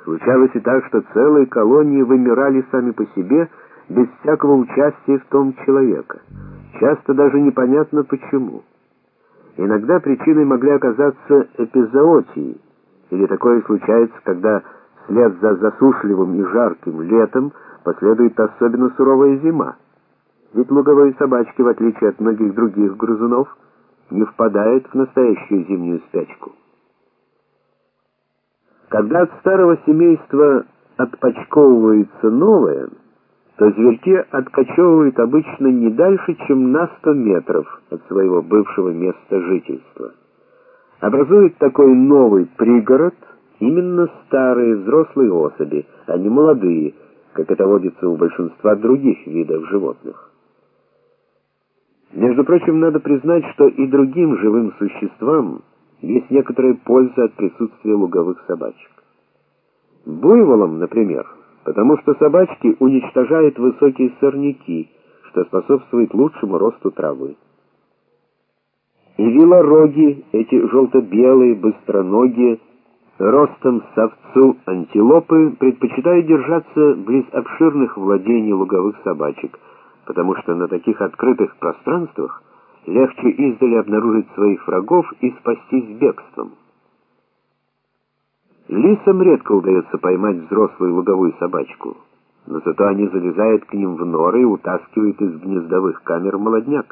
Случалось и так, что целые колонии вымирали сами по себе, без всякого участия в том человека. Часто даже непонятно почему. Иногда причиной могли оказаться эпизоотии, или такое случается, когда вслед за засушливым и жарким летом последует особенно суровая зима. Ведь луговые собачки, в отличие от многих других грызунов, не впадают в настоящую зимнюю спячку. Когда от старого семейства отпочковывается новое, то зверьки откочевывают обычно не дальше, чем на 100 метров от своего бывшего места жительства. Образует такой новый пригород именно старые взрослые особи, а не молодые, как это водится у большинства других видов животных. Между прочим, надо признать, что и другим живым существам есть некоторая польза от присутствия луговых собачек. Буйволам, например, потому что собачки уничтожают высокие сорняки, что способствует лучшему росту травы. И вилороги, эти желто-белые, быстроногие, ростом с овцу антилопы, предпочитают держаться близ обширных владений луговых собачек, потому что на таких открытых пространствах легче издали обнаружить своих врагов и спастись бегством. Лисам редко удается поймать взрослую луговую собачку, но зато они залезают к ним в норы и утаскивают из гнездовых камер молодняк.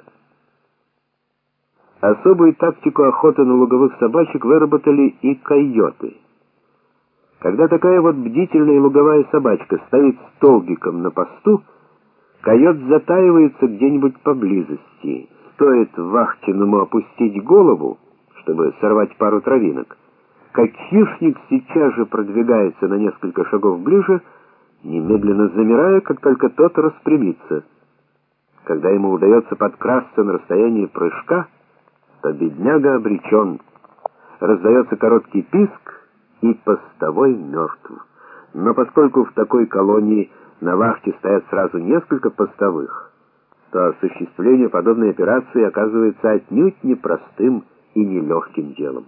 Особую тактику охоты на луговых собачек выработали и койоты. Когда такая вот бдительная луговая собачка стоит столбиком на посту, койот затаивается где-нибудь поблизости. Стоит вахтенному опустить голову, чтобы сорвать пару травинок, как хищник сейчас же продвигается на несколько шагов ближе, немедленно замирая, как только тот распрямится. Когда ему удается подкрасться на расстоянии прыжка, то бедняга обречен. Раздается короткий писк, и постовой мертв. Но поскольку в такой колонии на вахте стоят сразу несколько постовых, то осуществление подобной операции оказывается отнюдь непростым и нелегким делом.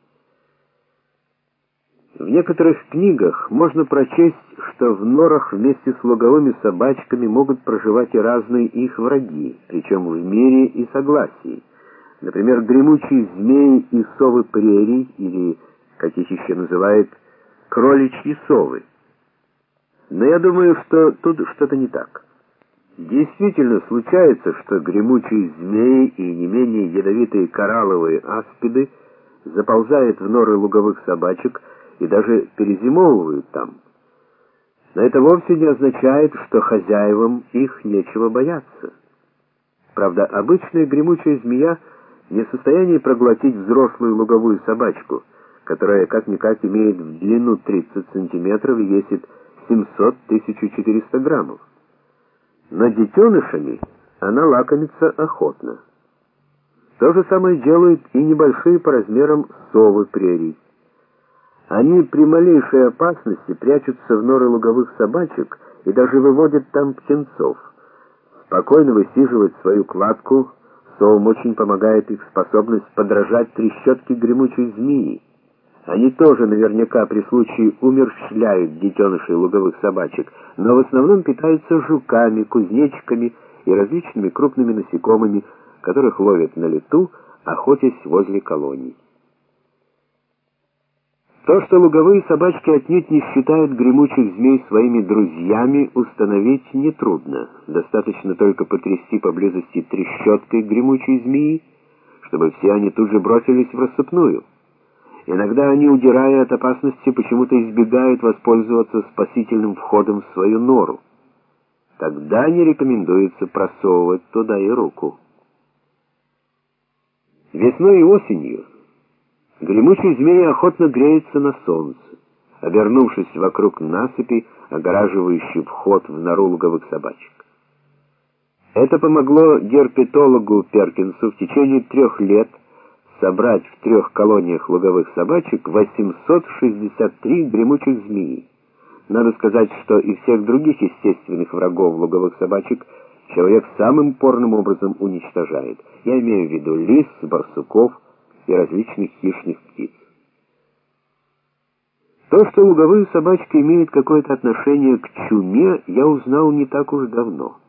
В некоторых книгах можно прочесть, что в норах вместе с луговыми собачками могут проживать и разные их враги, причем в мире и согласии. Например, гремучие змеи и совы прерий, или, как их еще называют, кроличьи совы. Но я думаю, что тут что-то не так. Действительно случается, что гремучие змеи и не менее ядовитые коралловые аспиды заползают в норы луговых собачек и даже перезимовывают там. Но это вовсе не означает, что хозяевам их нечего бояться. Правда, обычная гремучая змея не в состоянии проглотить взрослую луговую собачку, которая как-никак имеет в длину 30 сантиметров и весит 700-1400 граммов. Но детенышами она лакомится охотно. То же самое делают и небольшие по размерам совы прерий. Они при малейшей опасности прячутся в норы луговых собачек и даже выводят там птенцов. Спокойно высиживать свою кладку совам очень помогает их способность подражать трещотке гремучей змеи. Они тоже наверняка при случае умерщвляют детенышей луговых собачек, но в основном питаются жуками, кузнечиками и различными крупными насекомыми, которых ловят на лету, охотясь возле колоний. То, что луговые собачки отнюдь не считают гремучих змей своими друзьями, установить нетрудно. Достаточно только потрясти поблизости трещоткой гремучей змеи, чтобы все они тут же бросились в рассыпную. Иногда они, удирая от опасности, почему-то избегают воспользоваться спасительным входом в свою нору. Тогда не рекомендуется просовывать туда и руку. Весной и осенью гремучие змеи охотно греются на солнце, обернувшись вокруг насыпи, огораживающей вход в нору луговых собачек. Это помогло герпетологу Перкинсу в течение 3 лет собрать в 3 колониях луговых собачек 863 гремучих змеи. Надо сказать, что из всех других естественных врагов луговых собачек человек самым упорным образом уничтожает. Я имею в виду лис, барсуков и различных хищных птиц. То, что луговые собачки имеют какое-то отношение к чуме, я узнал не так уж давно.